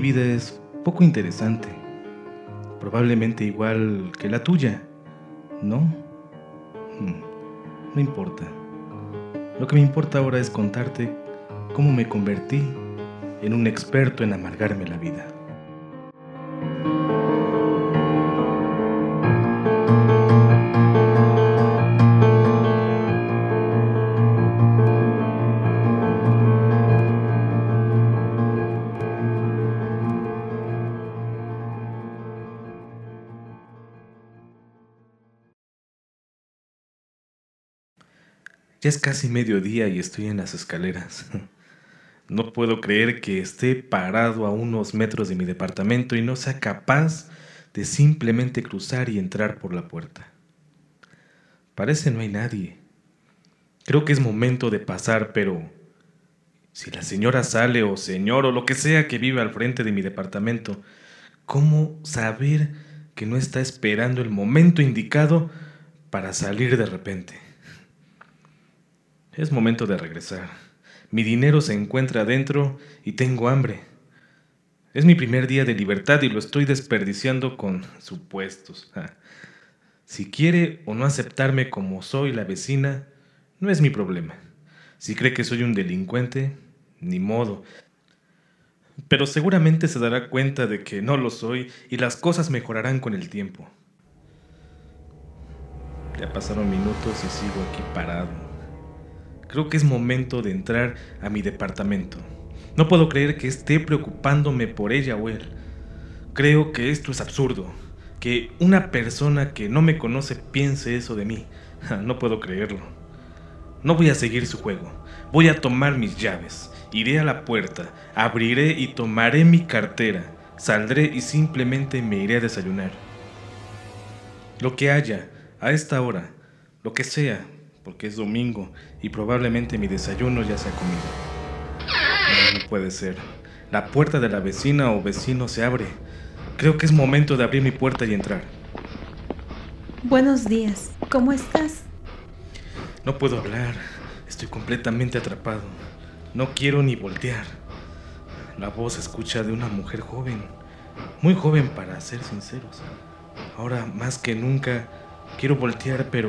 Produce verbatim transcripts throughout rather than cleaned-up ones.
vida es poco interesante, probablemente igual que la tuya, ¿no? No importa. Lo que me importa ahora es contarte cómo me convertí en un experto en amargarme la vida. Ya es casi mediodía y estoy en las escaleras. No puedo creer que esté parado a unos metros de mi departamento y no sea capaz de simplemente cruzar y entrar por la puerta. Parece no hay nadie. Creo que es momento de pasar, pero si la señora sale o señor o lo que sea que vive al frente de mi departamento, ¿cómo saber que no está esperando el momento indicado para salir de repente? Es momento de regresar. Mi dinero se encuentra adentro y tengo hambre. Es mi primer día de libertad y lo estoy desperdiciando con supuestos. Ah. Si quiere o no aceptarme como soy la vecina, no es mi problema. Si cree que soy un delincuente, ni modo. Pero seguramente se dará cuenta de que no lo soy y las cosas mejorarán con el tiempo. Ya pasaron minutos y sigo aquí parado. Creo que es momento de entrar a mi departamento. No puedo creer que esté preocupándome por ella o él. Creo que esto es absurdo. Que una persona que no me conoce piense eso de mí. No puedo creerlo. No voy a seguir su juego. Voy a tomar mis llaves. Iré a la puerta, abriré y tomaré mi cartera. Saldré y simplemente me iré a desayunar. Lo que haya, a esta hora, lo que sea, porque es domingo y probablemente mi desayuno ya se ha comido. No, no puede ser. La puerta de la vecina o vecino se abre. Creo que es momento de abrir mi puerta y entrar. Buenos días, ¿cómo estás? No puedo hablar. Estoy completamente atrapado. No quiero ni voltear. La voz se escucha de una mujer joven. Muy joven para ser sinceros. Ahora más que nunca quiero voltear, pero...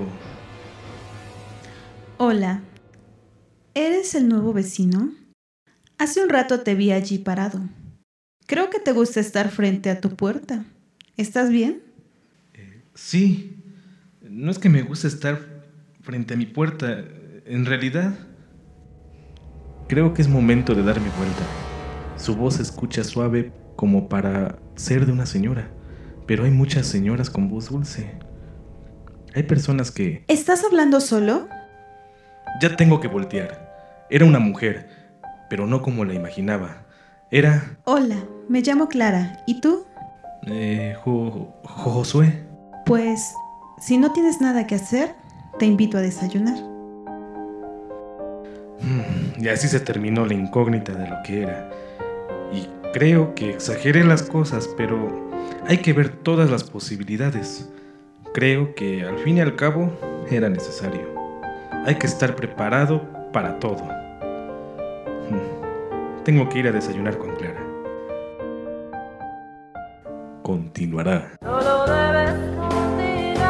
Hola, ¿eres el nuevo vecino? Hace un rato te vi allí parado. Creo que te gusta estar frente a tu puerta. ¿Estás bien? Eh, sí, no es que me guste estar frente a mi puerta. En realidad, creo que es momento de darme vuelta. Su voz se escucha suave como para ser de una señora, pero hay muchas señoras con voz dulce. Hay personas que... ¿Estás hablando solo? Ya tengo que voltear. Era una mujer, pero no como la imaginaba. Era... Hola, me llamo Clara. ¿Y tú? Eh, jo, jo, Josué. Pues, si no tienes nada que hacer, te invito a desayunar. Mm, y así se terminó la incógnita de lo que era. Y creo que exageré las cosas, pero hay que ver todas las posibilidades. Creo que al fin y al cabo era necesario. Hay que estar preparado para todo. Tengo que ir a desayunar con Clara. Continuará. Solo debes continuar.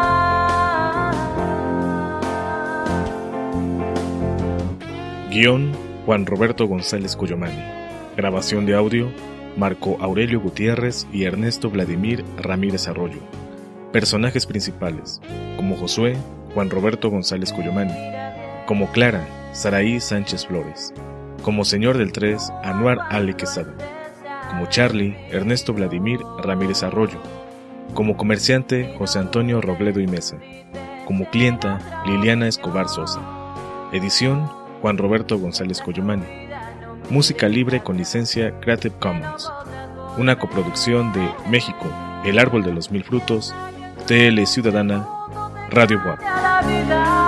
Guión: Juan Roberto González Cuyomani. Grabación de audio: Marco Aurelio Gutiérrez y Ernesto Vladimir Ramírez Arroyo. Personajes principales: como Josué, Juan Roberto González Cuyomani; como Clara, Saraí Sánchez Flores; como Señor del tres, Anuar Ali Quesada; como Charlie, Ernesto Vladimir Ramírez Arroyo; como comerciante, José Antonio Robledo y Mesa; como clienta, Liliana Escobar Sosa. Edición: Juan Roberto González Cuyomani. Música libre con licencia Creative Commons. Una coproducción de México, El Árbol de los Mil Frutos, T L Ciudadana, Radio Boab.